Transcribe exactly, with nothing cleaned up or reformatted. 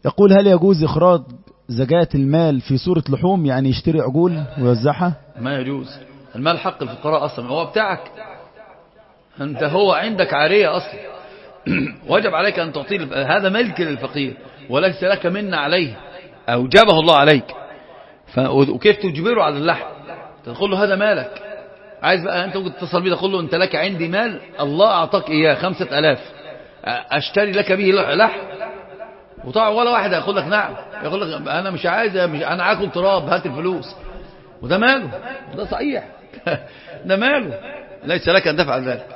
يقول هل يجوز إخراج زكاة المال في صورة لحوم، يعني يشتري عجول ويوزعها؟ ما يجوز. المال حق الفقراء أصلا، هو بتاعك أنت، هو عندك عارية أصلا. وجب عليك أن تعطيه، هذا ملك للفقير وليس لك منة عليه، أوجبه الله عليك. وكيف تجبره على اللحم؟ تقول له هذا مالك، عايز بقى أنت ممكن تتصل بيه تقول له أنت لك عندي مال الله أعطاك إياه خمسة ألاف، أشتري لك به لحم؟ وطبعا ولا واحد هيقول لك نعم، يقول لك أنا مش عايز، مش أنا عاكل تراب، هات الفلوس. وده ماله؟ ده صحيح. ده ماله، ليس لك أن تفعل ذلك.